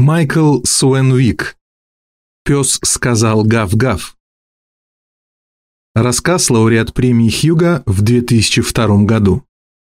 Майкл Суэнвик. Пес сказал гав-гав. Рассказ лауреат премии Хьюга в 2002 году.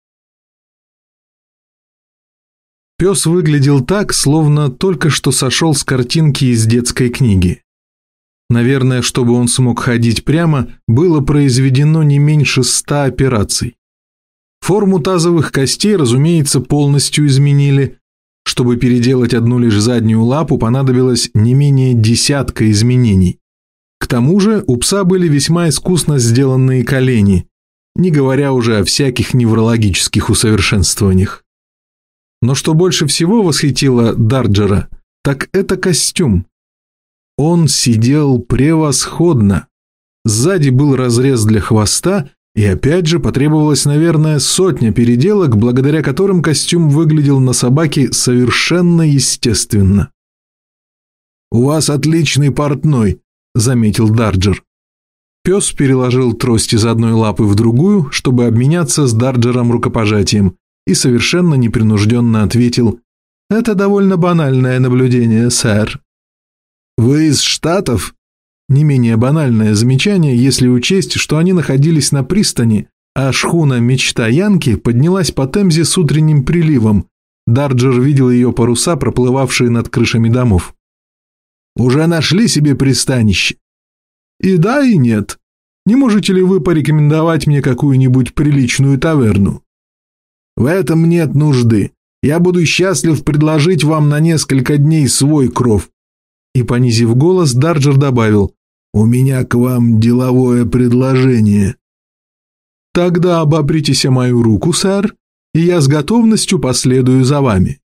Пес выглядел так, словно только что сошел с картинки из детской книги. Наверное, чтобы он смог ходить прямо, было произведено не меньше 100 операций. Форму тазовых костей, разумеется, полностью изменили. Чтобы переделать одну лишь заднюю лапу, понадобилось не менее десятка изменений. К тому же у пса были весьма искусно сделанные колени, не говоря уже о всяких неврологических усовершенствованиях. Но что больше всего восхитило Дарджера, так это костюм. Он сидел превосходно. Сзади был разрез для хвоста, и опять же потребовалось, наверное, 100 переделок, благодаря которым костюм выглядел на собаке совершенно естественно. «У вас отличный портной», — заметил Дарджер. Пес переложил трость из одной лапы в другую, чтобы обменяться с Дарджером рукопожатием, и совершенно непринужденно ответил: «Это довольно банальное наблюдение, сэр». «Вы из Штатов?» Не менее банальное замечание, если учесть, что они находились на пристани, а шхуна «Мечта Янки» поднялась по Темзе с утренним приливом. Дарджер видел ее паруса, проплывавшие над крышами домов. «Уже нашли себе пристанище?» «И да, и нет. Не можете ли вы порекомендовать мне какую-нибудь приличную таверну?» «В этом нет нужды. Я буду счастлив предложить вам на несколько дней свой кров». И, понизив голос, Дарджер добавил: «У меня к вам деловое предложение». «Тогда обопритесь о мою руку, сэр, и я с готовностью последую за вами».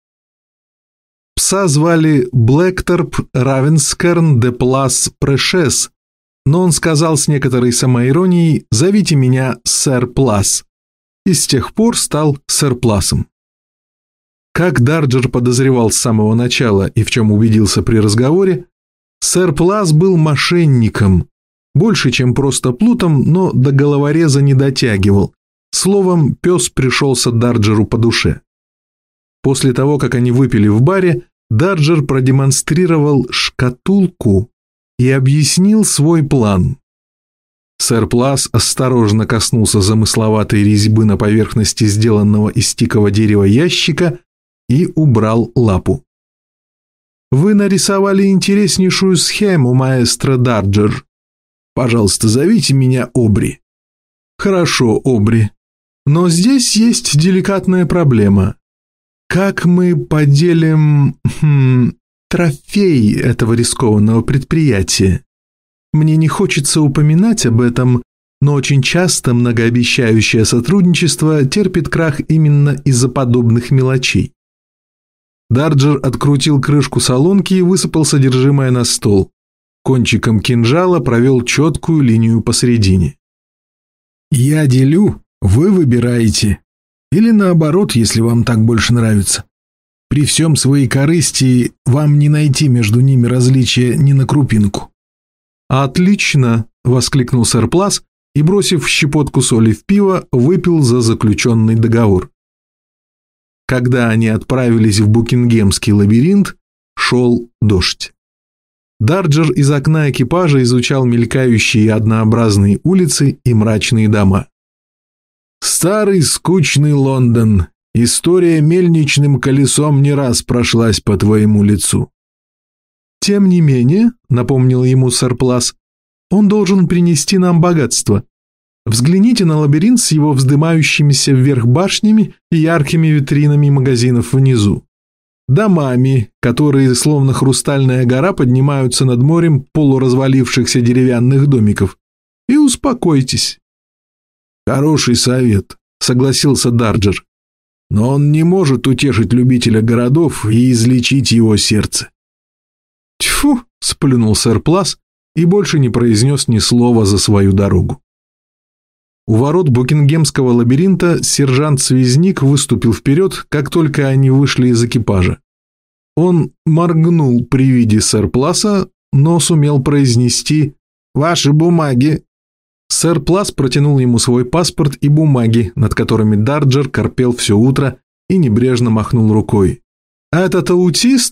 Пса звали Блэкторп Равенскерн де Плас Прешес, но он сказал с некоторой самоиронией: «Зовите меня сэр Плас», и с тех пор стал сэр Пласом. Как Дарджер подозревал с самого начала и в чем убедился при разговоре, сэр Плас был мошенником, больше, чем просто плутом, но до головореза не дотягивал. Словом, пес пришелся Дарджеру по душе. После того, как они выпили в баре, Дарджер продемонстрировал шкатулку и объяснил свой план. Сэр Плас осторожно коснулся замысловатой резьбы на поверхности сделанного из тикового дерева ящика и убрал лапу. «Вы нарисовали интереснейшую схему, маэстро Дарджер. Пожалуйста, зовите меня Обри». «Хорошо, Обри. Но здесь есть деликатная проблема. Как мы поделим трофей этого рискованного предприятия? Мне не хочется упоминать об этом, но очень часто многообещающее сотрудничество терпит крах именно из-за подобных мелочей». Дарджер открутил крышку солонки и высыпал содержимое на стол. Кончиком кинжала провел четкую линию посередине. «Я делю, вы выбираете. Или наоборот, если вам так больше нравится. При всем своей корысти вам не найти между ними различия ни на крупинку». «Отлично!» — воскликнул сэр Плас и, бросив щепотку соли в пиво, выпил за заключенный договор. Когда они отправились в Букингемский лабиринт, шел дождь. Дарджер из окна экипажа изучал мелькающие однообразные улицы и мрачные дома. «Старый скучный Лондон. История мельничным колесом не раз прошлась по твоему лицу». «Тем не менее, — напомнил ему сэр Плас, — он должен принести нам богатство. Взгляните на лабиринт с его вздымающимися вверх башнями и яркими витринами магазинов внизу. Домами, которые, словно хрустальная гора, поднимаются над морем полуразвалившихся деревянных домиков. И успокойтесь». «Хороший совет», — согласился Дарджер. «Но он не может утешить любителя городов и излечить его сердце». «Тьфу!» — сплюнул сэр Плас и больше не произнес ни слова за свою дорогу. У ворот Букингемского лабиринта сержант-связник выступил вперед, как только они вышли из экипажа. Он моргнул при виде сэр Пласа, но сумел произнести: «Ваши бумаги». Сэр Плас протянул ему свой паспорт и бумаги, над которыми Дарджер корпел все утро, и небрежно махнул рукой. «Этот аутист,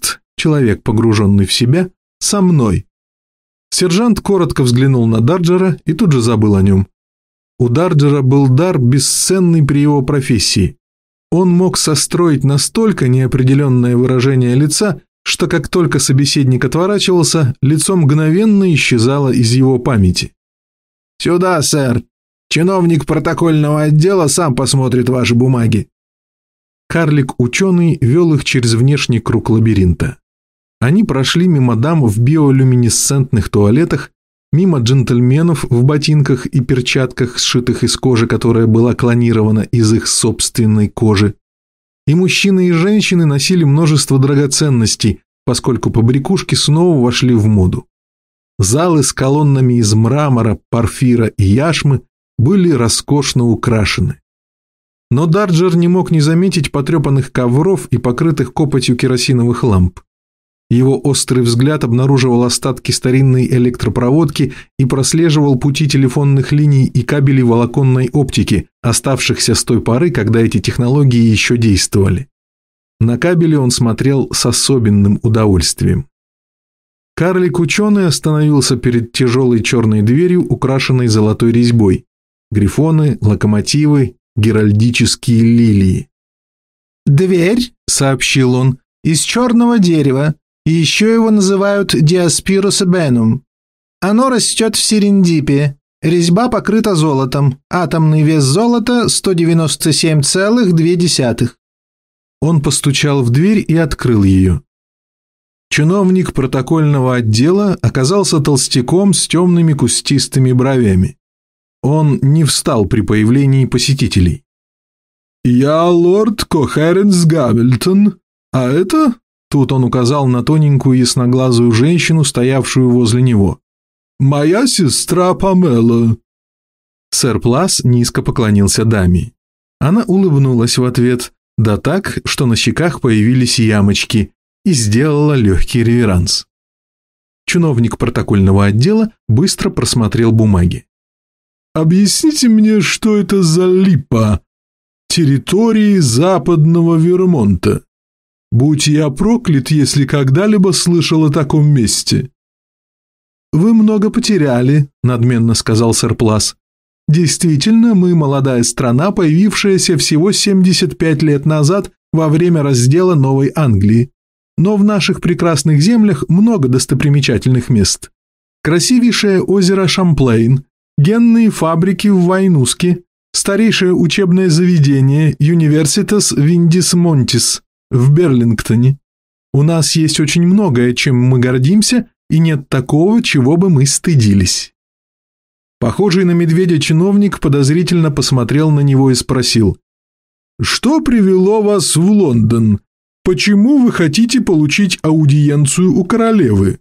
человек, погруженный в себя, со мной. Сержант коротко взглянул на Дарджера и тут же забыл о нем. У Дарджера был дар, бесценный при его профессии. Он мог состроить настолько неопределенное выражение лица, что как только собеседник отворачивался, лицо мгновенно исчезало из его памяти. «Сюда, сэр! Чиновник протокольного отдела сам посмотрит ваши бумаги!» Карлик-ученый вел их через внешний круг лабиринта. Они прошли мимо дам в биолюминесцентных туалетах, мимо джентльменов в ботинках и перчатках, сшитых из кожи, которая была клонирована из их собственной кожи. И мужчины, и женщины носили множество драгоценностей, поскольку побрякушки снова вошли в моду. Залы с колоннами из мрамора, порфира и яшмы были роскошно украшены. Но Дарджер не мог не заметить потрепанных ковров и покрытых копотью керосиновых ламп. Его острый взгляд обнаруживал остатки старинной электропроводки и прослеживал пути телефонных линий и кабелей волоконной оптики, оставшихся с той поры, когда эти технологии еще действовали. На кабели он смотрел с особенным удовольствием. Карлик-ученый остановился перед тяжелой черной дверью, украшенной золотой резьбой. Грифоны, локомотивы, геральдические лилии. «Дверь», — сообщил он, — «из черного дерева, и еще его называют Диаспирус эбенум. Оно растет в Серендипе. Резьба покрыта золотом. Атомный вес золота 197,2». Он постучал в дверь и открыл ее. Чиновник протокольного отдела оказался толстяком с темными кустистыми бровями. Он не встал при появлении посетителей. «Я лорд Кохеренс Гамильтон, а это...» Тут он указал на тоненькую ясноглазую женщину, стоявшую возле него. «Моя сестра Памела». Сэр Плас низко поклонился даме. Она улыбнулась в ответ, да так, что на щеках появились ямочки, и сделала легкий реверанс. Чиновник протокольного отдела быстро просмотрел бумаги. «Объясните мне, что это за липа? Территории западного Вермонта. Будь я проклят, если когда-либо слышал о таком месте». «Вы много потеряли», — надменно сказал сэр Плас. «Действительно, мы молодая страна, появившаяся всего 75 лет назад во время раздела Новой Англии. Но в наших прекрасных землях много достопримечательных мест. Красивейшее озеро Шамплейн, генные фабрики в Вайнуске, старейшее учебное заведение Universitas Виндис Монтис в Берлингтоне. У нас есть очень многое, чем мы гордимся, и нет такого, чего бы мы стыдились». Похожий на медведя чиновник подозрительно посмотрел на него и спросил: «Что привело вас в Лондон? Почему вы хотите получить аудиенцию у королевы?»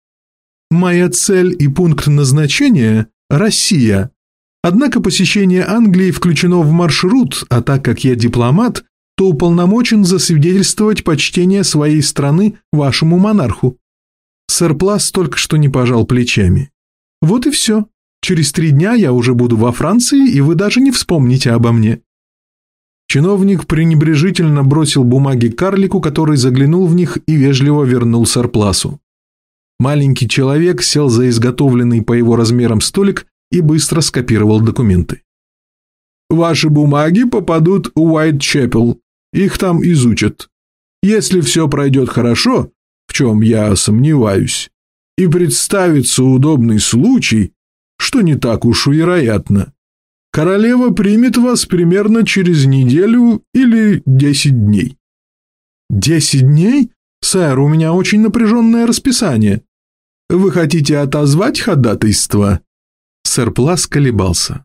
«Моя цель и пункт назначения – Россия. Однако посещение Англии включено в маршрут, а так как я дипломат, то уполномочен засвидетельствовать почтение своей страны вашему монарху». Сэр Плас только что не пожал плечами. «Вот и все. Через 3 дня я уже буду во Франции, и вы даже не вспомните обо мне». Чиновник пренебрежительно бросил бумаги карлику, который заглянул в них и вежливо вернул сэр Пласу. Маленький человек сел за изготовленный по его размерам столик и быстро скопировал документы. «Ваши бумаги попадут в Уайтчепел, их там изучат. Если все пройдет хорошо, в чем я сомневаюсь, и представится удобный случай, что не так уж вероятно, королева примет вас примерно через неделю или 10 дней». «10 дней? Сэр, у меня очень напряженное расписание. Вы хотите отозвать ходатайство?» Сэр Плас колебался.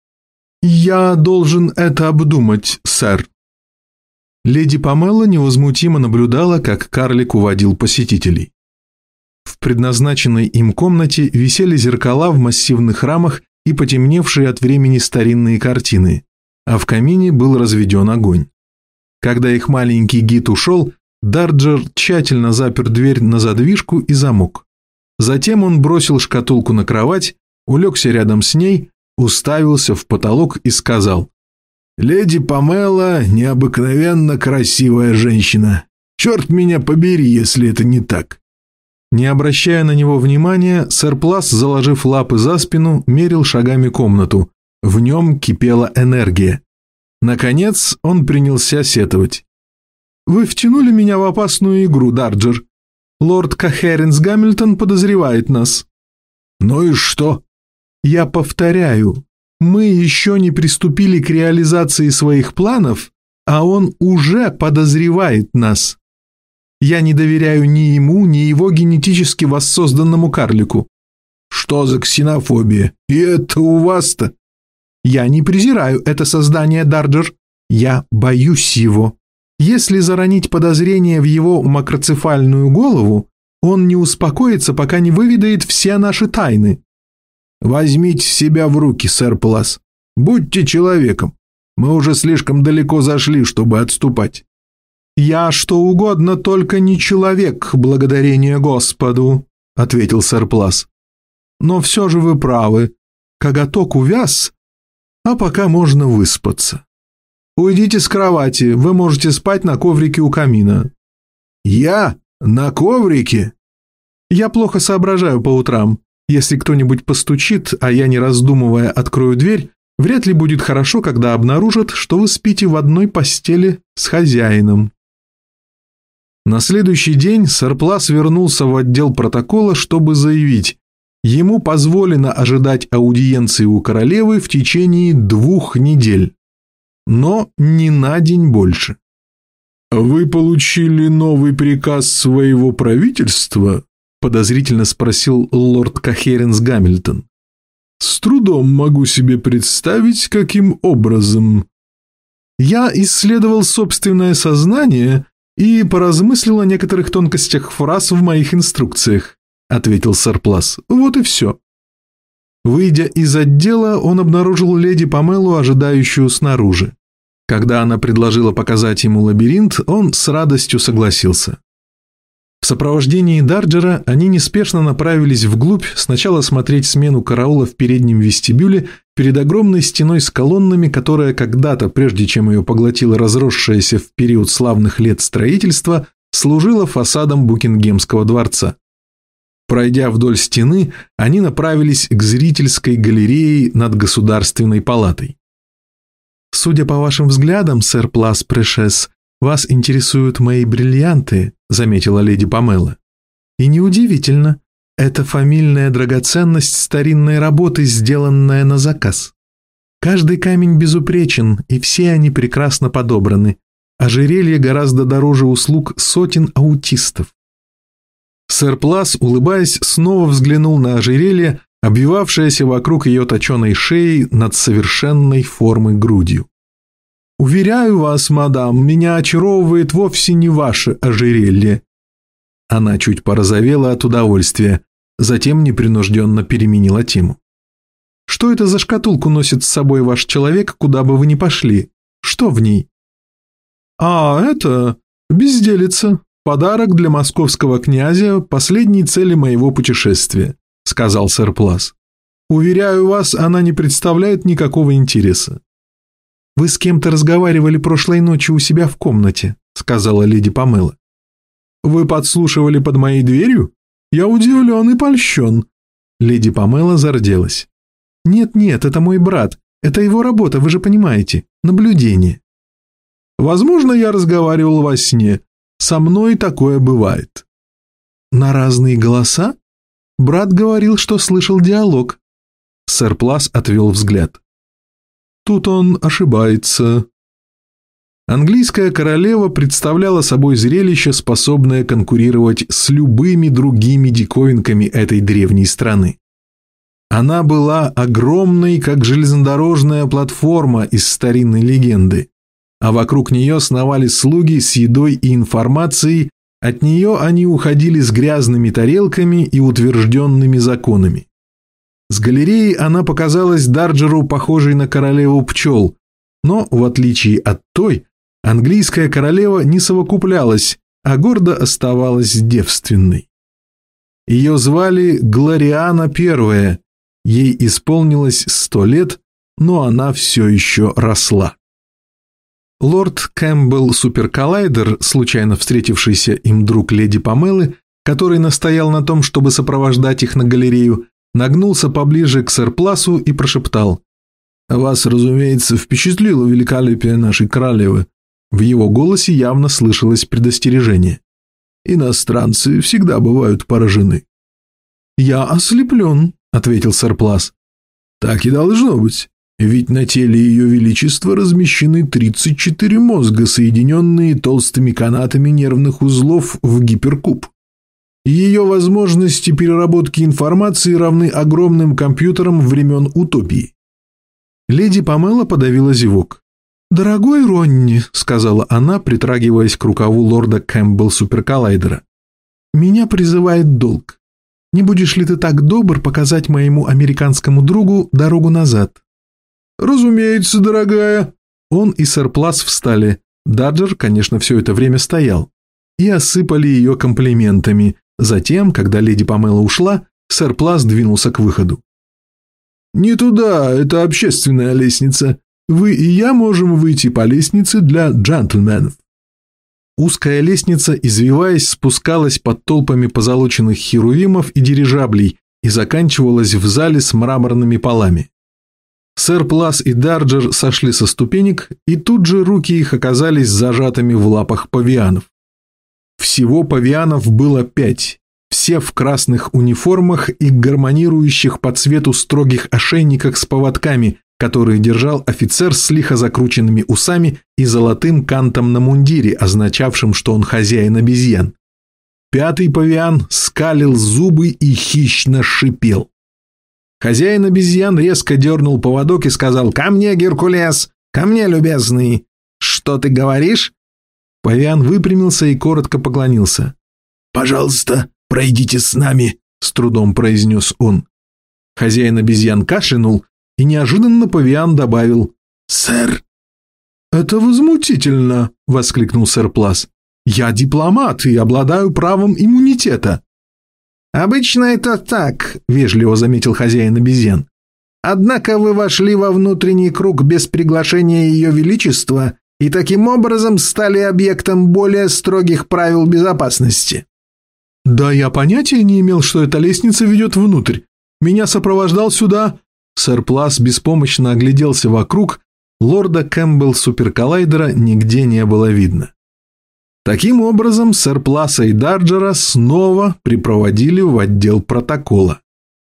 «Я должен это обдумать, сэр». Леди Памела невозмутимо наблюдала, как карлик уводил посетителей. В предназначенной им комнате висели зеркала в массивных рамах и потемневшие от времени старинные картины, а в камине был разведен огонь. Когда их маленький гид ушел, Дарджер тщательно запер дверь на задвижку и замок. Затем он бросил шкатулку на кровать, улегся рядом с ней, уставился в потолок и сказал: «Леди Памела – необыкновенно красивая женщина. Черт меня побери, если это не так. Не обращая на него внимания, сэр Плас, заложив лапы за спину, мерил шагами комнату. В нем кипела энергия. Наконец он принялся сетовать. «Вы втянули меня в опасную игру, Дарджер. Лорд Кахеринс Гамильтон подозревает нас». «Ну и что?» «Я повторяю, мы еще не приступили к реализации своих планов, а он уже подозревает нас. Я не доверяю ни ему, ни его генетически воссозданному карлику». «Что за ксенофобия? И это у вас-то?» «Я не презираю это создание, Дарджер. Я боюсь его. Если заронить подозрение в его макроцефальную голову, он не успокоится, пока не выведает все наши тайны». «Возьмите себя в руки, сэр Плас. Будьте человеком. Мы уже слишком далеко зашли, чтобы отступать». «Я что угодно, только не человек, благодарение Господу», — ответил сэр Плас. «Но все же вы правы. Коготок увяз, а пока можно выспаться. Уйдите с кровати, вы можете спать на коврике у камина». «Я? На коврике?» «Я плохо соображаю по утрам. Если кто-нибудь постучит, а я, не раздумывая, открою дверь, вряд ли будет хорошо, когда обнаружат, что вы спите в одной постели с хозяином». На следующий день сэр Плас вернулся в отдел протокола, чтобы заявить, ему позволено ожидать аудиенции у королевы в течение 2 недель, но не на день больше. «Вы получили новый приказ своего правительства?» – подозрительно спросил лорд Кахеринс Гамильтон. «С трудом могу себе представить, каким образом». «Я исследовал собственное сознание и поразмыслил о некоторых тонкостях фраз в моих инструкциях», – ответил сэр Плас. «Вот и все». Выйдя из отдела, он обнаружил леди Памелу, ожидающую снаружи. Когда она предложила показать ему лабиринт, он с радостью согласился. В сопровождении Дарджера они неспешно направились вглубь, сначала смотреть смену караула в переднем вестибюле перед огромной стеной с колоннами, которая когда-то, прежде чем ее поглотило разросшееся в период славных лет строительства, служила фасадом Букингемского дворца. Пройдя вдоль стены, они направились к зрительской галерее над Государственной палатой. «Судя по вашим взглядам, сэр Плас Прешес, вас интересуют мои бриллианты», — заметила леди Памела. «И неудивительно, это фамильная драгоценность старинной работы, сделанная на заказ. Каждый камень безупречен, и все они прекрасно подобраны. Ожерелье гораздо дороже услуг сотен аутистов». Сэр Плас, улыбаясь, снова взглянул на ожерелье, обвивавшееся вокруг ее точеной шеи над совершенной формы грудью. «Уверяю вас, мадам, меня очаровывает вовсе не ваше ожерелье». Она чуть порозовела от удовольствия, затем непринужденно переменила тему. «Что это за шкатулку носит с собой ваш человек, куда бы вы ни пошли? Что в ней?» «А, это безделица, подарок для московского князя, последней цели моего путешествия», — сказал сэр Плас. «Уверяю вас, она не представляет никакого интереса». «Вы с кем-то разговаривали прошлой ночью у себя в комнате», — сказала леди Памела. «Вы подслушивали под моей дверью? Я удивлен и польщен». Леди Памела зарделась. «Нет-нет, это мой брат. Это его работа, вы же понимаете. Наблюдение». «Возможно, я разговаривал во сне. Со мной такое бывает». «На разные голоса? Брат говорил, что слышал диалог». Сэр Плас отвел взгляд. «Тут он ошибается». Английская королева представляла собой зрелище, способное конкурировать с любыми другими диковинками этой древней страны. Она была огромной, как железнодорожная платформа из старинной легенды, а вокруг нее сновали слуги с едой и информацией, от нее они уходили с грязными тарелками и утвержденными законами. С галереи она показалась Дарджеру похожей на королеву пчел, но, в отличие от той, английская королева не совокуплялась, а гордо оставалась девственной. Ее звали Глориана I, ей исполнилось 100 лет, но она все еще росла. Лорд Кэмпбелл Суперколлайдер, случайно встретившийся им друг леди Памелы, который настоял на том, чтобы сопровождать их на галерею, нагнулся поближе к сэр Пласу и прошептал: «Вас, разумеется, впечатлило великолепие нашей королевы». В его голосе явно слышалось предостережение. «Иностранцы всегда бывают поражены». «Я ослеплен», — ответил сэр Плас. «Так и должно быть. Ведь на теле Ее Величества размещены 34 мозга, соединенные толстыми канатами нервных узлов в гиперкуб. Ее возможности переработки информации равны огромным компьютерам времен утопии». Леди Памела подавила зевок. «Дорогой Ронни», — сказала она, притрагиваясь к рукаву лорда Кэмпбелл Суперколлайдера, — «меня призывает долг. Не будешь ли ты так добр показать моему американскому другу дорогу назад?» «Разумеется, дорогая». Он и сэр Плас встали. Даджер, конечно, все это время стоял. И осыпали ее комплиментами. Затем, когда леди Памела ушла, сэр Плас двинулся к выходу. «Не туда, это общественная лестница. Вы и я можем выйти по лестнице для джентльменов». Узкая лестница, извиваясь, спускалась под толпами позолоченных херувимов и дирижаблей и заканчивалась в зале с мраморными полами. Сэр Плас и Дарджер сошли со ступенек, и тут же руки их оказались зажатыми в лапах павианов. Всего павианов было 5, все в красных униформах и гармонирующих по цвету строгих ошейниках с поводками, которые держал офицер с лихо закрученными усами и золотым кантом на мундире, означавшим, что он хозяин обезьян. 5-й павиан скалил зубы и хищно шипел. Хозяин обезьян резко дернул поводок и сказал: «Ко мне, Геркулес! Ко мне, любезный! Что ты говоришь?» Павиан выпрямился и коротко поклонился. «Пожалуйста, пройдите с нами», — с трудом произнес он. Хозяин обезьян кашлянул, и неожиданно павиан добавил: «Сэр». «Это возмутительно», — воскликнул сэр Плас. «Я дипломат и обладаю правом иммунитета». «Обычно это так», — вежливо заметил хозяин обезьян. «Однако вы вошли во внутренний круг без приглашения Ее Величества и таким образом стали объектом более строгих правил безопасности». «Да я понятия не имел, что эта лестница ведет внутрь. Меня сопровождал сюда...» Сэр Плас беспомощно огляделся вокруг, лорда Кэмпбелл Суперколлайдера нигде не было видно. Таким образом, сэр Пласа и Дарджера снова припроводили в отдел протокола.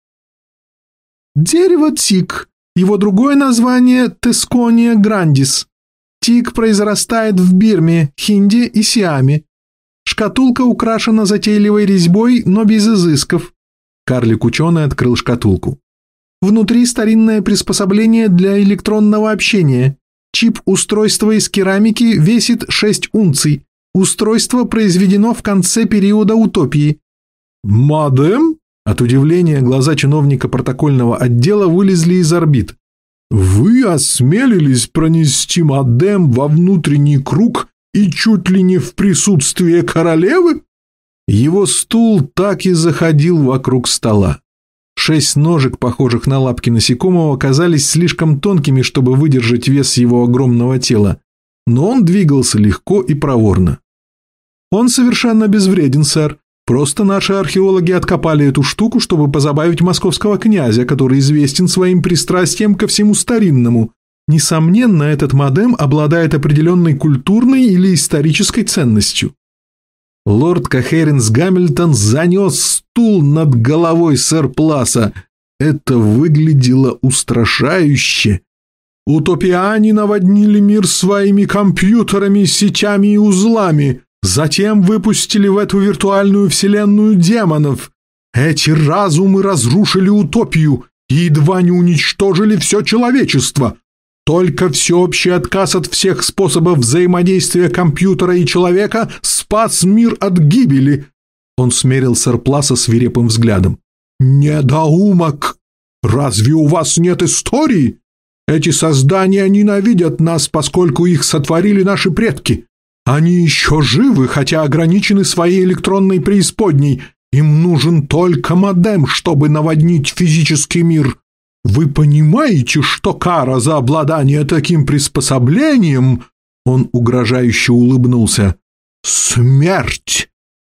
Дерево тик. Его другое название – Тескония грандис. Тик произрастает в Бирме, Хинде и Сиаме. Шкатулка украшена затейливой резьбой, но без изысков. Карлик-ученый открыл шкатулку. Внутри старинное приспособление для электронного общения. Чип устройства из керамики весит 6 унций. Устройство произведено в конце периода утопии. «Мадам?» От удивления глаза чиновника протокольного отдела вылезли из орбит. «Вы осмелились пронести мадам во внутренний круг и чуть ли не в присутствии королевы?» Его стул так и заходил вокруг стола. 6 ножек, похожих на лапки насекомого, оказались слишком тонкими, чтобы выдержать вес его огромного тела, но он двигался легко и проворно. «Он совершенно безвреден, сэр. Просто наши археологи откопали эту штуку, чтобы позабавить московского князя, который известен своим пристрастием ко всему старинному. Несомненно, этот модем обладает определенной культурной или исторической ценностью». Лорд Кахеринс Гамильтон занес стул над головой сэр Пласа. Это выглядело устрашающе. «Утопиане наводнили мир своими компьютерами, сетями и узлами. Затем выпустили в эту виртуальную вселенную демонов. Эти разумы разрушили утопию и едва не уничтожили все человечество. Только всеобщий отказ от всех способов взаимодействия компьютера и человека спас мир от гибели». Он смерил сэр Пласа свирепым взглядом. «Недоумок! Разве у вас нет истории? Эти создания ненавидят нас, поскольку их сотворили наши предки. Они еще живы, хотя ограничены своей электронной преисподней. Им нужен только модем, чтобы наводнить физический мир. Вы понимаете, что кара за обладание таким приспособлением Он угрожающе улыбнулся. «Смерть!»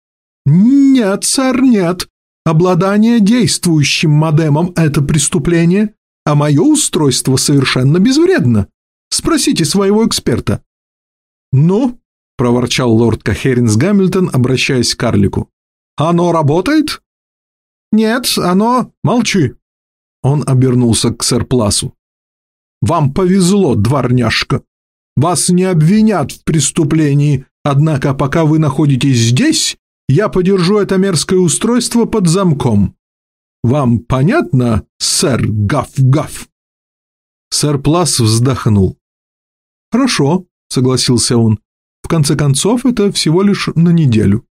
«Нет, сэр, нет. Обладание действующим модемом – это преступление, а мое устройство совершенно безвредно. Спросите своего эксперта». «Ну?» – проворчал лорд Кахеринс Гамильтон, обращаясь к карлику. «Оно работает?» «Нет, оно...» «Молчи!» Он обернулся к сэр Пласу. «Вам повезло, дворняжка. Вас не обвинят в преступлении, однако пока вы находитесь здесь, я подержу это мерзкое устройство под замком. Вам понятно, сэр Гаф-Гаф?» Сэр Плас вздохнул. «Хорошо», — согласился он. «В конце концов, это всего лишь на неделю».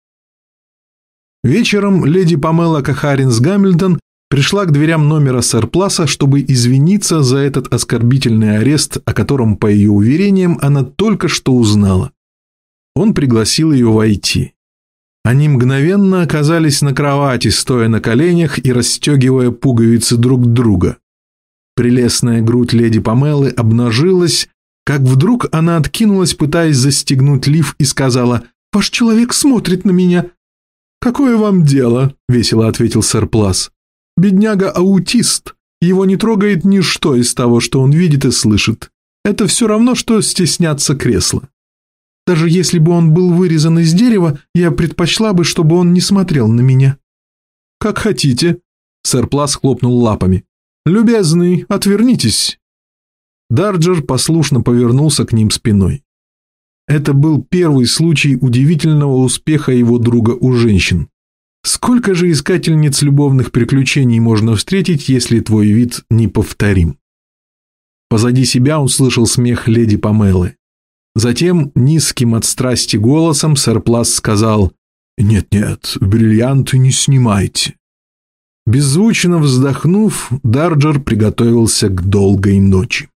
Вечером леди Памела Кахаринс Гамильтон пришла к дверям номера сэр Пласа, чтобы извиниться за этот оскорбительный арест, о котором, по ее уверениям, она только что узнала. Он пригласил ее войти. Они мгновенно оказались на кровати, стоя на коленях и расстегивая пуговицы друг друга. Прелестная грудь леди Памелы обнажилась, как вдруг она откинулась, пытаясь застегнуть лиф, и сказала: «Ваш человек смотрит на меня». «Какое вам дело?» – весело ответил сэр Плас. «Бедняга аутист. Его не трогает ничто из того, что он видит и слышит. Это все равно, что стесняться кресла. Даже если бы он был вырезан из дерева, я предпочла бы, чтобы он не смотрел на меня». «Как хотите», – сэр Плас хлопнул лапами. «Любезный, отвернитесь». Дарджер послушно повернулся к ним спиной. Это был первый случай удивительного успеха его друга у женщин. Сколько же искательниц любовных приключений можно встретить, если твой вид неповторим? Позади себя он слышал смех леди Памелы. Затем низким от страсти голосом сэр Плас сказал: «Нет-нет, бриллианты не снимайте». Беззвучно вздохнув, Дарджер приготовился к долгой ночи.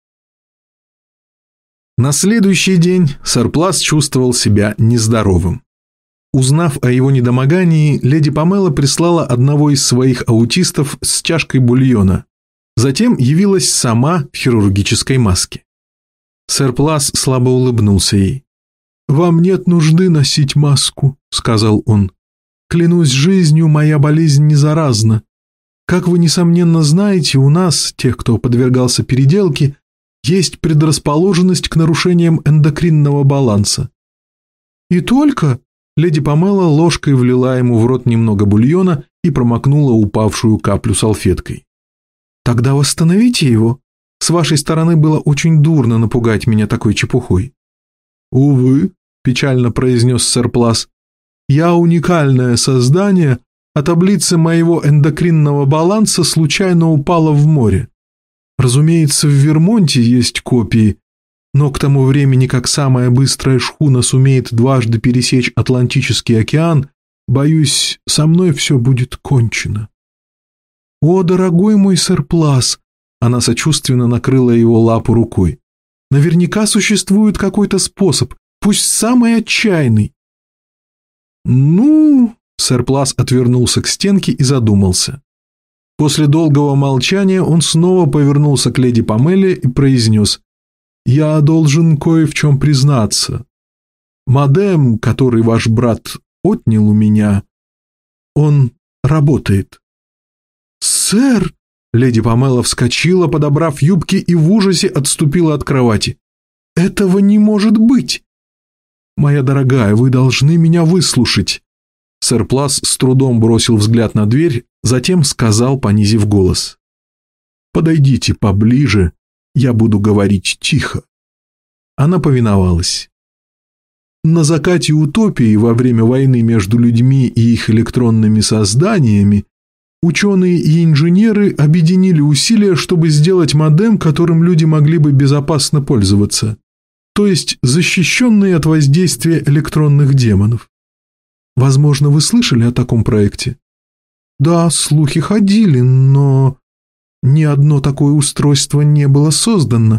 На следующий день сэр Плас чувствовал себя нездоровым. Узнав о его недомогании, леди Памела прислала одного из своих аутистов с чашкой бульона. Затем явилась сама в хирургической маске. Сэр Плас слабо улыбнулся ей. «Вам нет нужды носить маску», — сказал он. «Клянусь жизнью, моя болезнь не заразна. Как вы, несомненно, знаете, у нас, тех, кто подвергался переделке, есть предрасположенность к нарушениям эндокринного баланса». «И только...» Леди Памела ложкой влила ему в рот немного бульона и промокнула упавшую каплю салфеткой. «Тогда восстановите его. С вашей стороны было очень дурно напугать меня такой чепухой». «Увы», – печально произнес сэр Плас, – «я уникальное создание, а таблица моего эндокринного баланса случайно упала в море. Разумеется, в Вермонте есть копии, но к тому времени, как самая быстрая шхуна сумеет дважды пересечь Атлантический океан, боюсь, со мной все будет кончено». «О, дорогой мой сэр Плас!» Она сочувственно накрыла его лапу рукой. «Наверняка существует какой-то способ, пусть самый отчаянный». «Ну...» Сэр Плас отвернулся к стенке и задумался. После долгого молчания он снова повернулся к леди Памеле и произнес: «Я должен кое в чем признаться. Модем, который ваш брат отнял у меня, он работает». «Сэр!» Леди Памела вскочила, подобрав юбки, и в ужасе отступила от кровати. «Этого не может быть!» «Моя дорогая, вы должны меня выслушать!» Сэр Плас с трудом бросил взгляд на дверь, затем сказал, понизив голос: «Подойдите поближе, я буду говорить тихо». Она повиновалась. На закате утопии во время войны между людьми и их электронными созданиями ученые и инженеры объединили усилия, чтобы сделать модем, которым люди могли бы безопасно пользоваться, то есть защищенный от воздействия электронных демонов. Возможно, вы слышали о таком проекте? Да, слухи ходили, но ни одно такое устройство не было создано.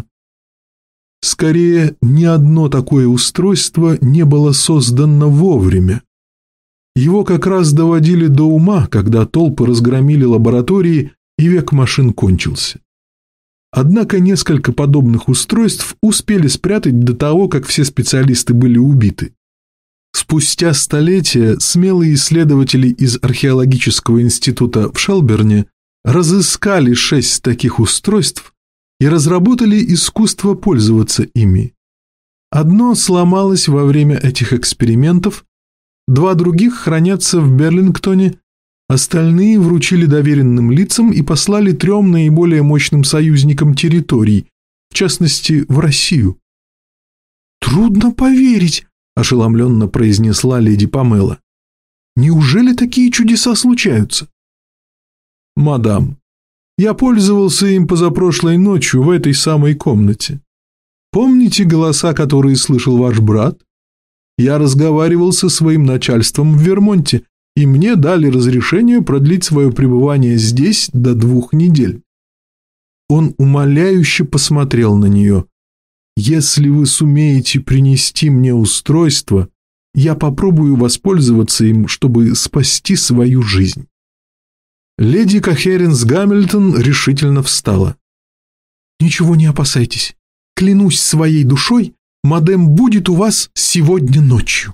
Скорее, ни одно такое устройство не было создано вовремя. Его как раз доводили до ума, когда толпы разгромили лаборатории и век машин кончился. Однако несколько подобных устройств успели спрятать до того, как все специалисты были убиты. Спустя столетия смелые исследователи из археологического института в Шелберне разыскали 6 таких устройств и разработали искусство пользоваться ими. Одно сломалось во время этих экспериментов, 2 других хранятся в Берлингтоне, остальные вручили доверенным лицам и послали 3 наиболее мощным союзникам территорий, в частности, в Россию. «Трудно поверить», – ошеломленно произнесла леди Памела. «Неужели такие чудеса случаются?» «Мадам, я пользовался им позапрошлой ночью в этой самой комнате. Помните голоса, которые слышал ваш брат? Я разговаривал со своим начальством в Вермонте, и мне дали разрешение продлить свое пребывание здесь до 2 недель». Он умоляюще посмотрел на нее. «Если вы сумеете принести мне устройство, я попробую воспользоваться им, чтобы спасти свою жизнь». Леди Кохеренс Гамильтон решительно встала. «Ничего не опасайтесь. Клянусь своей душой, мадам будет у вас сегодня ночью».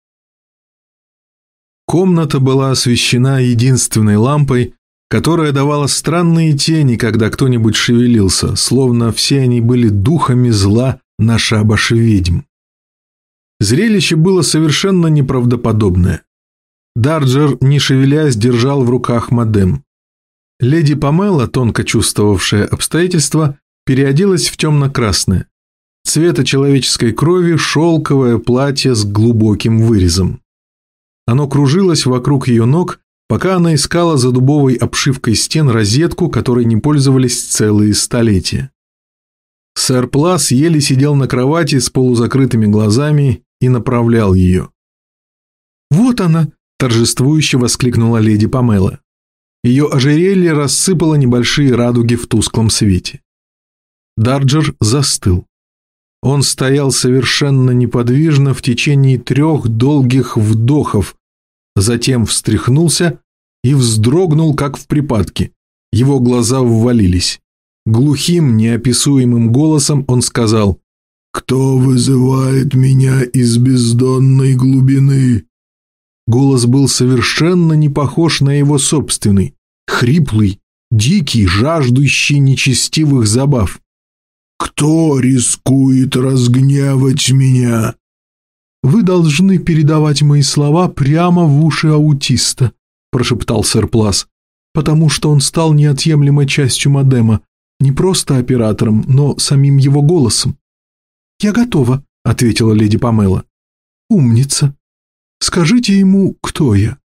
Комната была освещена единственной лампой, которая давала странные тени, когда кто-нибудь шевелился, словно все они были духами зла на шабаше ведьм. Зрелище было совершенно неправдоподобное. Дарджер, не шевелясь, держал в руках модем. Леди Памела, тонко чувствовавшая обстоятельства, переоделась в темно-красное. Цвета человеческой крови шелковое платье с глубоким вырезом. Оно кружилось вокруг ее ног, пока она искала за дубовой обшивкой стен розетку, которой не пользовались целые столетия. Сэр Плас еле сидел на кровати с полузакрытыми глазами и направлял ее. «Вот она!» – торжествующе воскликнула леди Памела. Ее ожерелье рассыпало небольшие радуги в тусклом свете. Дарджер застыл. Он стоял совершенно неподвижно в течение 3 долгих вдохов, затем встряхнулся и вздрогнул, как в припадке. Его глаза ввалились. Глухим, неописуемым голосом он сказал: «Кто вызывает меня из бездонной глубины?» Голос был совершенно не похож на его собственный, хриплый, дикий, жаждущий нечестивых забав. «Кто рискует разгневать меня?» «Вы должны передавать мои слова прямо в уши аутиста», – прошептал сэр Плас, «потому что он стал неотъемлемой частью модема, не просто оператором, но самим его голосом». «Я готова», – ответила леди Памела. «Умница. Скажите ему, кто я».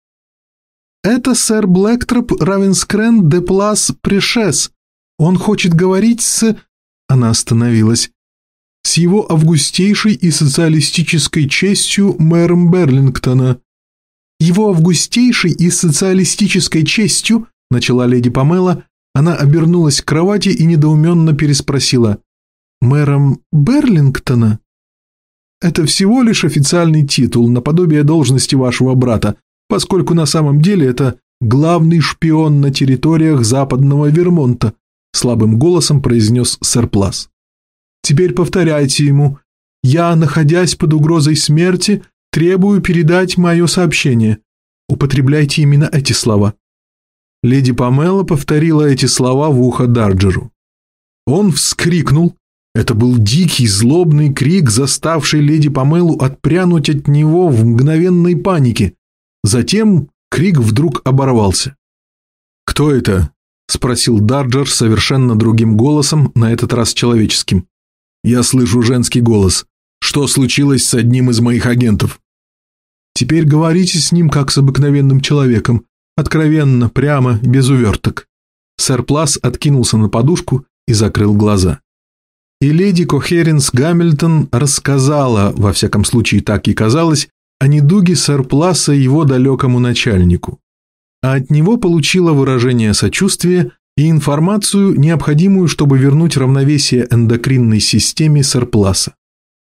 «Это сэр Блэктроп Равенскрен де Плас Прешес. Он хочет говорить с...» Она остановилась. «С его августейшей и социалистической честью мэром Берлингтона». «Его августейшей и социалистической честью», — начала леди Памела. Она обернулась к кровати и недоуменно переспросила: «Мэром Берлингтона?» «Это всего лишь официальный титул, наподобие должности вашего брата, поскольку на самом деле это главный шпион на территориях западного Вермонта», — слабым голосом произнес сэр Плас. «Теперь повторяйте ему: я, находясь под угрозой смерти, требую передать мое сообщение. Употребляйте именно эти слова». Леди Памела повторила эти слова в ухо Дарджеру. Он вскрикнул. Это был дикий, злобный крик, заставший леди Памелу отпрянуть от него в мгновенной панике. Затем крик вдруг оборвался. «Кто это?» – спросил Дарджер совершенно другим голосом, на этот раз человеческим. «Я слышу женский голос. Что случилось с одним из моих агентов?» «Теперь говорите с ним, как с обыкновенным человеком. Откровенно, прямо, без уверток». Сэр Плас откинулся на подушку и закрыл глаза. И леди Кохеренс Гамильтон рассказала, во всяком случае так и казалось, о недуге сэр Пласа его далекому начальнику. А от него получила выражение сочувствия и информацию, необходимую, чтобы вернуть равновесие эндокринной системе сэр Пласа.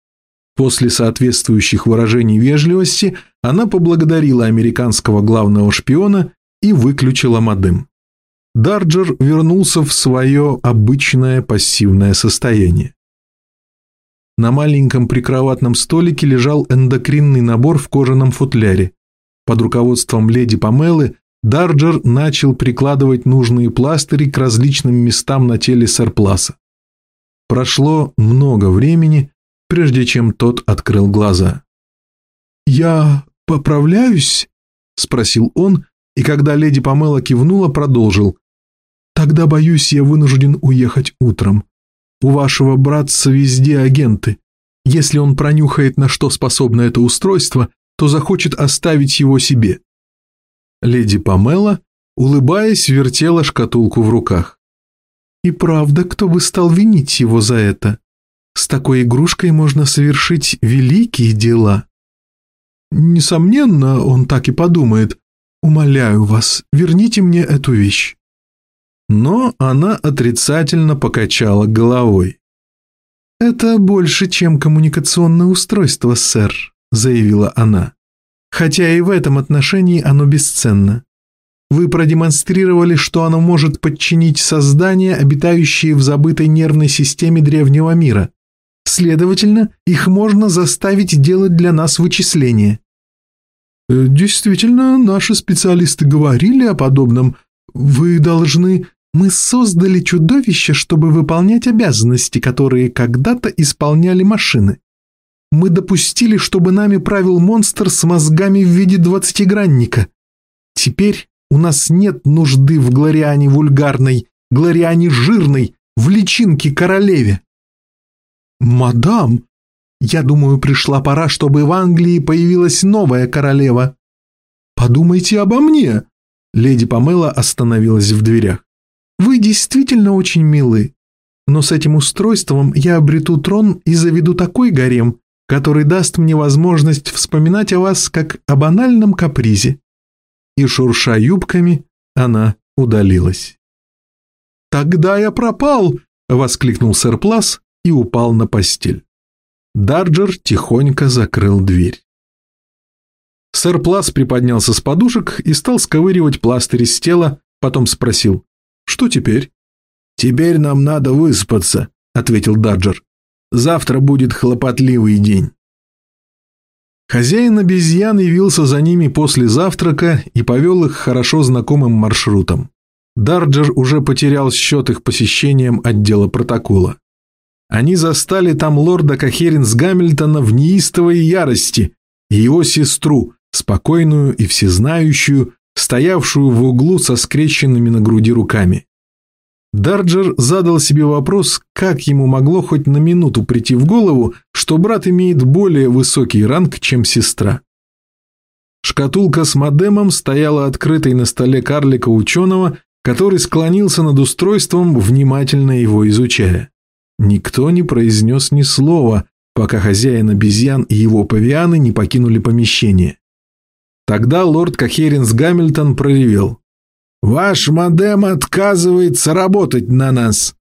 После соответствующих выражений вежливости она поблагодарила американского главного шпиона и выключила модем. Дарджер вернулся в свое обычное пассивное состояние. На маленьком прикроватном столике лежал эндокринный набор в кожаном футляре. Под руководством леди Памелы Дарджер начал прикладывать нужные пластыри к различным местам на теле сэр Пласа. Прошло много времени, прежде чем тот открыл глаза. «Я поправляюсь?» – спросил он, и когда леди Памела кивнула, продолжил. «Тогда, боюсь, я вынужден уехать утром. У вашего братца везде агенты. Если он пронюхает, на что способно это устройство, то захочет оставить его себе». Леди Памела, улыбаясь, вертела шкатулку в руках. «И правда, кто бы стал винить его за это? С такой игрушкой можно совершить великие дела». «Несомненно, он так и подумает. Умоляю вас, верните мне эту вещь». Но она отрицательно покачала головой. «Это больше, чем коммуникационное устройство, сэр», — заявила она. «Хотя и в этом отношении оно бесценно. Вы продемонстрировали, что оно может подчинить создания, обитающие в забытой нервной системе древнего мира. Следовательно, их можно заставить делать для нас вычисления». «Действительно, наши специалисты говорили о подобном. Вы должны...» «Мы создали чудовище, чтобы выполнять обязанности, которые когда-то исполняли машины. Мы допустили, чтобы нами правил монстр с мозгами в виде двадцатигранника. Теперь у нас нет нужды в Глориане вульгарной, Глориане жирной, в личинке королеве». «Мадам, я думаю, пришла пора, чтобы в Англии появилась новая королева». «Подумайте обо мне». Леди Памела остановилась в дверях. «Вы действительно очень милы, но с этим устройством я обрету трон и заведу такой гарем, который даст мне возможность вспоминать о вас как о банальном капризе». И, шурша юбками, она удалилась. «Тогда я пропал!» — воскликнул сэр Плас и упал на постель. Дарджер тихонько закрыл дверь. Сэр Плас приподнялся с подушек и стал сковыривать пластырь с тела, потом спросил: «Что теперь?» «Теперь нам надо выспаться», — ответил Дарджер. «Завтра будет хлопотливый день». Хозяин обезьян явился за ними после завтрака и повел их хорошо знакомым маршрутом. Дарджер уже потерял счет их посещениям отдела протокола. Они застали там лорда Кахеринс-Гамильтона в неистовой ярости и его сестру, спокойную и всезнающую, стоявшую в углу со скрещенными на груди руками. Дарджер задал себе вопрос, как ему могло хоть на минуту прийти в голову, что брат имеет более высокий ранг, чем сестра. Шкатулка с модемом стояла открытой на столе карлика-ученого, который склонился над устройством, внимательно его изучая. Никто не произнес ни слова, пока хозяин обезьян и его павианы не покинули помещение. Тогда лорд Кахеринс-Гамильтон проревел: «Ваш модем отказывается работать на нас».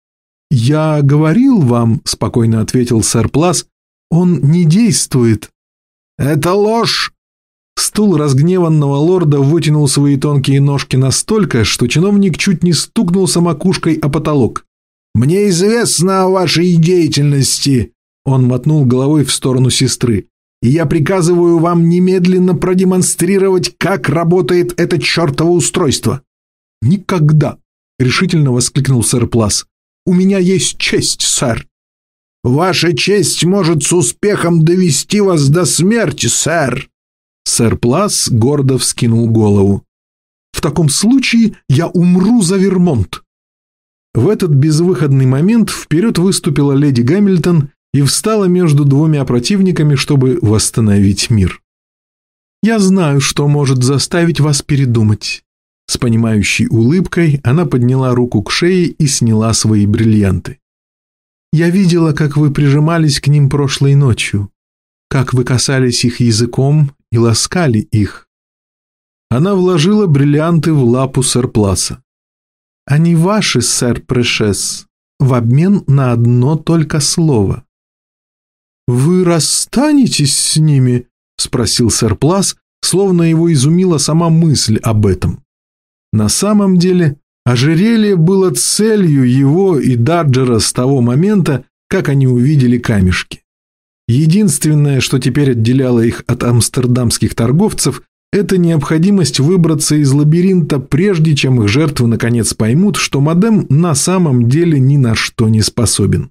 «Я говорил вам», — спокойно ответил сэр Плас, — «он не действует». «Это ложь!» Стул разгневанного лорда вытянул свои тонкие ножки настолько, что чиновник чуть не стукнулся макушкой о потолок. «Мне известно о вашей деятельности», — он мотнул головой в сторону сестры, «и я приказываю вам немедленно продемонстрировать, как работает это чертово устройство». «Никогда», — решительно воскликнул сэр Плас. «У меня есть честь, сэр». «Ваша честь может с успехом довести вас до смерти, сэр». Сэр Плас гордо вскинул голову. «В таком случае я умру за Вермонт». В этот безвыходный момент вперед выступила леди Гамильтон и встала между двумя противниками, чтобы восстановить мир. «Я знаю, что может заставить вас передумать». С понимающей улыбкой она подняла руку к шее и сняла свои бриллианты. «Я видела, как вы прижимались к ним прошлой ночью, как вы касались их языком и ласкали их». Она вложила бриллианты в лапу сэр Пласа. «Они ваши, сэр Прешес, в обмен на одно только слово». «Вы расстанетесь с ними?» – спросил сэр Плас, словно его изумила сама мысль об этом. На самом деле Ожерелье было целью его и Дарджера с того момента, как они увидели камешки. Единственное, что теперь отделяло их от амстердамских торговцев, это необходимость выбраться из лабиринта, прежде чем их жертвы наконец поймут, что модем на самом деле ни на что не способен.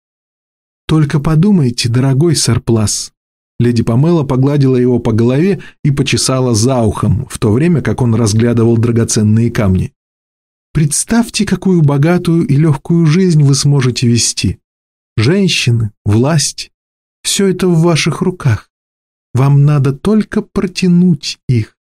«Только подумайте, дорогой сэр Плас». Леди Памела погладила его по голове и почесала за ухом, в то время как он разглядывал драгоценные камни. «Представьте, какую богатую и легкую жизнь вы сможете вести. Женщины, власть – все это в ваших руках. Вам надо только протянуть их».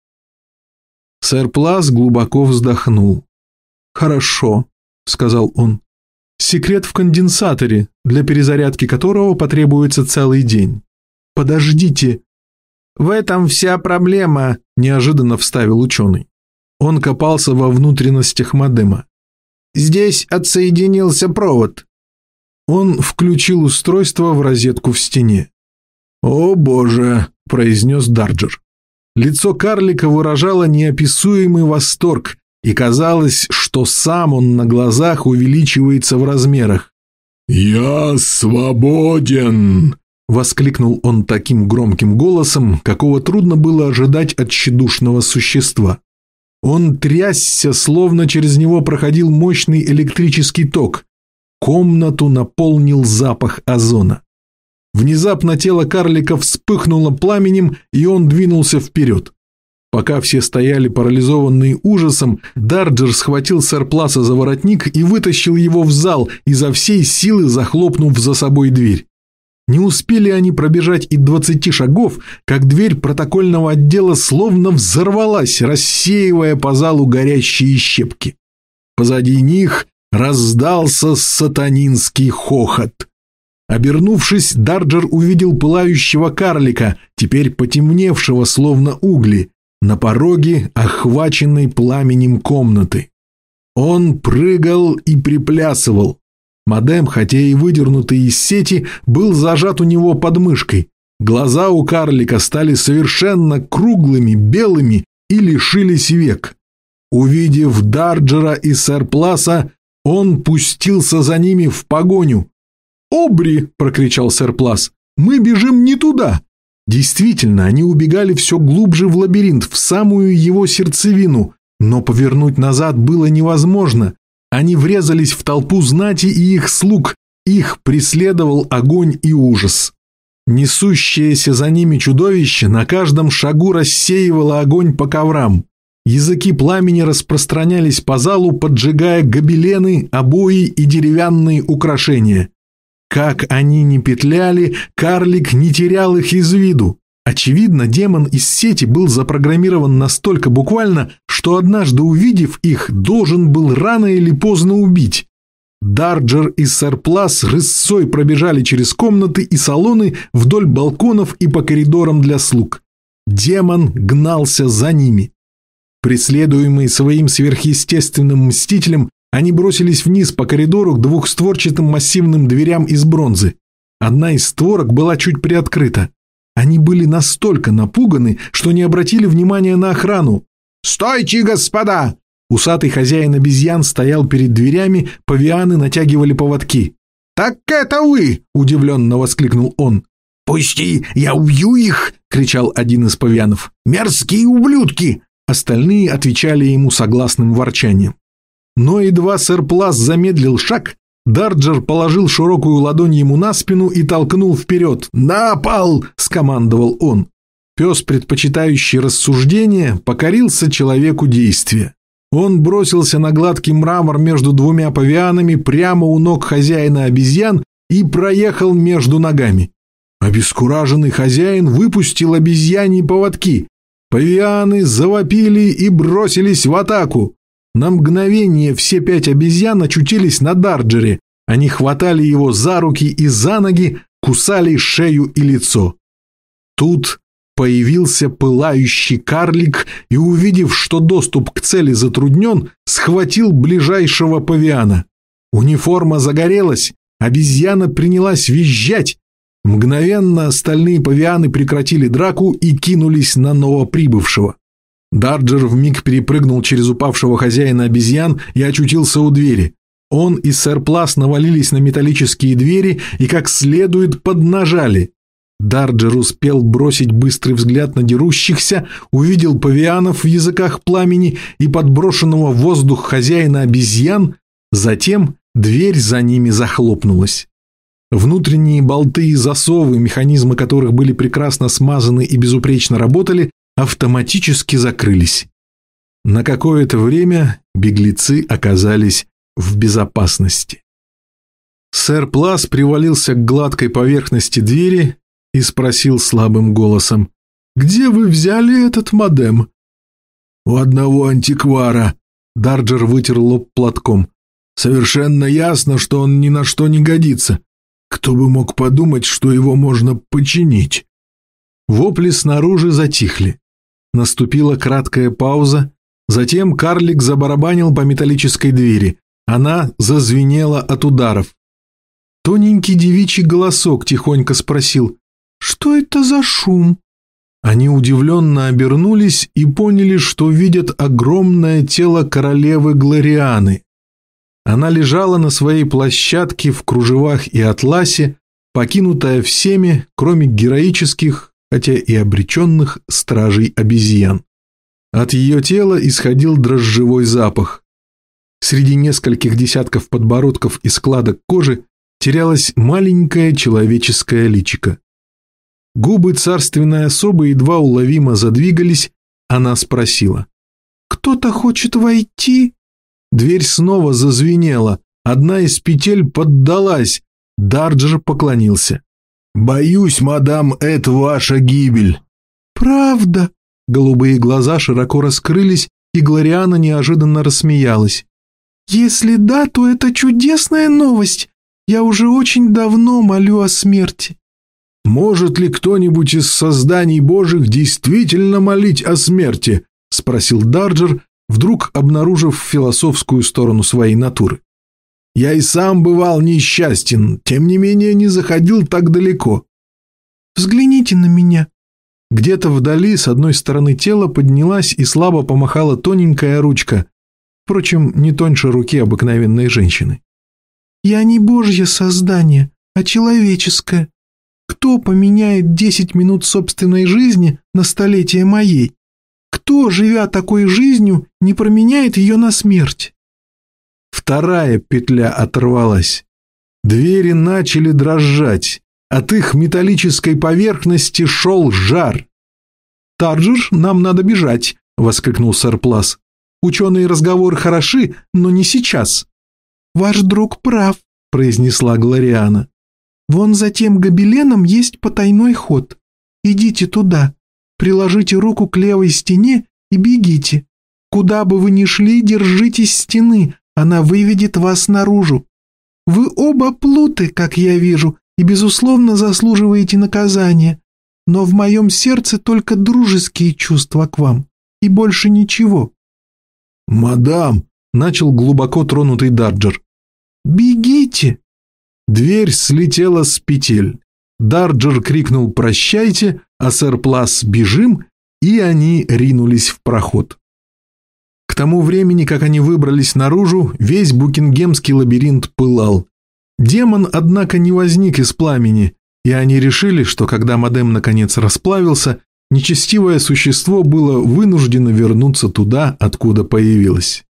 Сэр Плас глубоко вздохнул. «Хорошо», – сказал он. «Секрет в конденсаторе, для перезарядки которого потребуется целый день. Подождите». «В этом вся проблема», – неожиданно вставил ученый. Он копался во внутренностях модема. «Здесь отсоединился провод». Он включил устройство в розетку в стене. «О боже!» – произнес Дарджер. Лицо карлика выражало неописуемый восторг, и казалось, что сам он на глазах увеличивается в размерах. «Я свободен!» – воскликнул он таким громким голосом, какого трудно было ожидать от тщедушного существа. Он трясся, словно через него проходил мощный электрический ток. Комнату наполнил запах озона. Внезапно тело карлика вспыхнуло пламенем, и он двинулся вперед. Пока все стояли парализованные ужасом, Дарджер схватил сэр Пласа за воротник и вытащил его в зал, изо всей силы захлопнув за собой дверь. Не успели они пробежать и 20 шагов, как дверь протокольного отдела словно взорвалась, рассеивая по залу горящие щепки. Позади них раздался сатанинский хохот. Обернувшись, Дарджер увидел пылающего карлика, теперь потемневшего, словно угли, на пороге, охваченной пламенем комнаты. Он прыгал и приплясывал. Модем, хотя и выдернутый из сети, был зажат у него под мышкой. Глаза у карлика стали совершенно круглыми, белыми и лишились век. Увидев Дарджера и сэр Пласа, он пустился за ними в погоню. «Обри!» – прокричал сэр Плас. «Мы бежим не туда!» Действительно, они убегали все глубже в лабиринт, в самую его сердцевину, но повернуть назад было невозможно. Они врезались в толпу знати и их слуг, их преследовал огонь и ужас. Несущееся за ними чудовище на каждом шагу рассеивало огонь по коврам. Языки пламени распространялись по залу, поджигая гобелены, обои и деревянные украшения. Как они ни петляли, карлик не терял их из виду. Очевидно, демон из сети был запрограммирован настолько буквально, что однажды увидев их, должен был рано или поздно убить. Дарджер и сэр Плас рысцой пробежали через комнаты и салоны вдоль балконов и по коридорам для слуг. Демон гнался за ними. Преследуемые своим сверхъестественным мстителем, они бросились вниз по коридору к двухстворчатым массивным дверям из бронзы. Одна из створок была чуть приоткрыта. Они были настолько напуганы, что не обратили внимания на охрану. «Стойте, господа!» Усатый хозяин обезьян стоял перед дверями, павианы натягивали поводки. «Так это вы!» – удивленно воскликнул он. «Пусти, я убью их!» – кричал один из павианов. «Мерзкие ублюдки!» Остальные отвечали ему согласным ворчанием. Но едва сэр Плас замедлил шаг, Дарджер положил широкую ладонь ему на спину и толкнул вперед. «На пол!» – скомандовал он. Пес, предпочитающий рассуждения, покорился человеку действия. Он бросился на гладкий мрамор между двумя павианами прямо у ног хозяина обезьян и проехал между ногами. Обескураженный хозяин выпустил обезьяньи поводки. Павианы завопили и бросились в атаку. На мгновение все 5 обезьян очутились на Дарджере. Они хватали его за руки и за ноги, кусали шею и лицо. Тут появился пылающий карлик и, увидев, что доступ к цели затруднен, схватил ближайшего павиана. Униформа загорелась, обезьяна принялась визжать. Мгновенно остальные павианы прекратили драку и кинулись на новоприбывшего. Дарджер вмиг перепрыгнул через упавшего хозяина обезьян и очутился у двери. Он и сэр Плас навалились на металлические двери и как следует поднажали. Дарджер успел бросить быстрый взгляд на дерущихся, увидел павианов в языках пламени и подброшенного в воздух хозяина обезьян, затем дверь за ними захлопнулась. Внутренние болты и засовы, механизмы которых были прекрасно смазаны и безупречно работали, автоматически закрылись. На какое-то время беглецы оказались в безопасности. Сэр Плас привалился к гладкой поверхности двери и спросил слабым голосом: «Где вы взяли этот модем?» «У одного антиквара», — Дарджер вытер лоб платком. «Совершенно ясно, что он ни на что не годится. Кто бы мог подумать, что его можно починить?» Вопли снаружи затихли. Наступила краткая пауза, затем карлик забарабанил по металлической двери. Она зазвенела от ударов. Тоненький девичий голосок тихонько спросил: «Что это за шум?» Они удивленно обернулись и поняли, что видят огромное тело королевы Глорианы. Она лежала на своей площадке в кружевах и атласе, покинутая всеми, кроме героических, хотя и обреченных стражей обезьян. От ее тела исходил дрожжевой запах. Среди нескольких десятков подбородков и складок кожи терялось маленькое человеческое личико. Губы царственной особы едва уловимо задвигались, она спросила: «Кто-то хочет войти?» Дверь снова зазвенела, одна из петель поддалась. Дарджер поклонился. «Боюсь, мадам, это ваша гибель». «Правда?» Голубые глаза широко раскрылись, и Глориана неожиданно рассмеялась. «Если да, то это чудесная новость. Я уже очень давно молю о смерти». «Может ли кто-нибудь из созданий Божьих действительно молить о смерти?» – спросил Дарджер, вдруг обнаружив философскую сторону своей натуры. «Я и сам бывал несчастен, тем не менее не заходил так далеко». «Взгляните на меня». Где-то вдали с одной стороны тела поднялась и слабо помахала тоненькая ручка, впрочем, не тоньше руки обыкновенной женщины. «Я не Божье создание, а человеческое. Кто поменяет 10 минут собственной жизни на столетие моей? Кто, живя такой жизнью, не променяет ее на смерть?» Вторая петля оторвалась. Двери начали дрожать. От их металлической поверхности шел жар. «Дарджер, нам надо бежать», — воскликнул сэр Плас. «Ученые разговоры хороши, но не сейчас». «Ваш друг прав», — произнесла Глориана. «Вон за тем гобеленом есть потайной ход. Идите туда, приложите руку к левой стене и бегите. Куда бы вы ни шли, держитесь стены, она выведет вас наружу. Вы оба плуты, как я вижу, и, безусловно, заслуживаете наказания, но в моем сердце только дружеские чувства к вам, и больше ничего». «Мадам», — начал глубоко тронутый Дарджер. «Бегите!» Дверь слетела с петель. Дарджер крикнул «Прощайте», а сэр Плас «Бежим», и они ринулись в проход. К тому времени, как они выбрались наружу, весь Букингемский лабиринт пылал. Демон, однако, не возник из пламени, и они решили, что когда модем наконец расплавился, нечестивое существо было вынуждено вернуться туда, откуда появилось.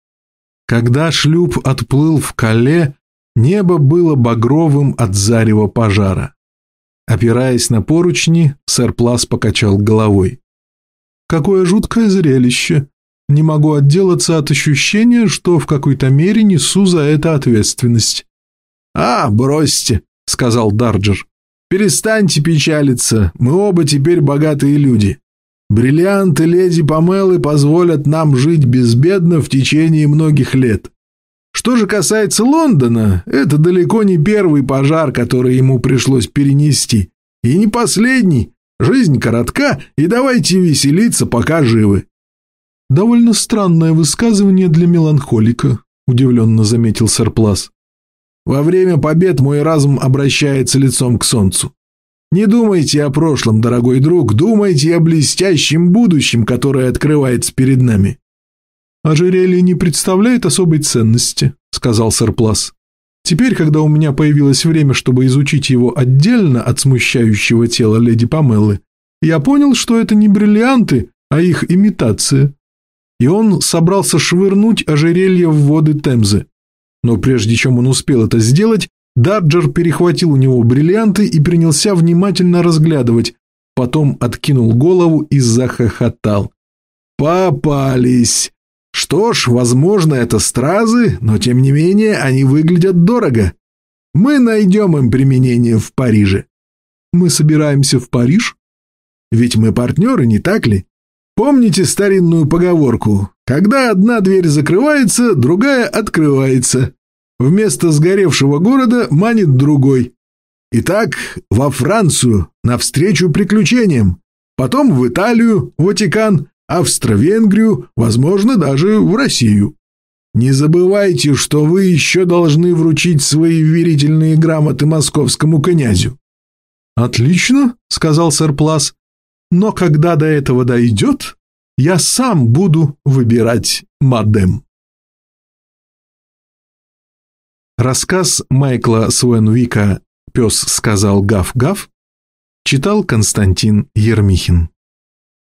Когда шлюп отплыл в Кале, небо было багровым от зарева пожара. Опираясь на поручни, сэр Плас покачал головой. «Какое жуткое зрелище! Не могу отделаться от ощущения, что в какой-то мере несу за это ответственность». «А, бросьте», — сказал Дарджер. «Перестаньте печалиться, мы оба теперь богатые люди. Бриллианты леди Памелы позволят нам жить безбедно в течение многих лет. Что же касается Лондона, это далеко не первый пожар, который ему пришлось перенести, и не последний. Жизнь коротка, и давайте веселиться, пока живы». «Довольно странное высказывание для меланхолика», — удивленно заметил сэр Плас. «Во время побед мой разум обращается лицом к солнцу. Не думайте о прошлом, дорогой друг, думайте о блестящем будущем, которое открывается перед нами». «Ожерелье не представляет особой ценности», — сказал сэр Плас. «Теперь, когда у меня появилось время, чтобы изучить его отдельно от смущающего тела леди Памеллы, я понял, что это не бриллианты, а их имитация». И он собрался швырнуть ожерелье в воды Темзы. Но прежде чем он успел это сделать, Даджер перехватил у него бриллианты и принялся внимательно разглядывать, потом откинул голову и захохотал. «Попались! Что ж, возможно, это стразы, но тем не менее они выглядят дорого. Мы найдем им применение в Париже». «Мы собираемся в Париж?» «Ведь мы партнеры, не так ли? Помните старинную поговорку: когда одна дверь закрывается, другая открывается. Вместо сгоревшего города манит другой. Итак, во Францию, навстречу приключениям. Потом в Италию, Ватикан, Австро-Венгрию, возможно, даже в Россию. Не забывайте, что вы еще должны вручить свои верительные грамоты московскому князю». «Отлично», — сказал сэр Плас. «Но когда до этого дойдет, я сам буду выбирать мадем». Рассказ Майкла Суэнвика «Пес сказал гав-гав» читал Константин Ермихин.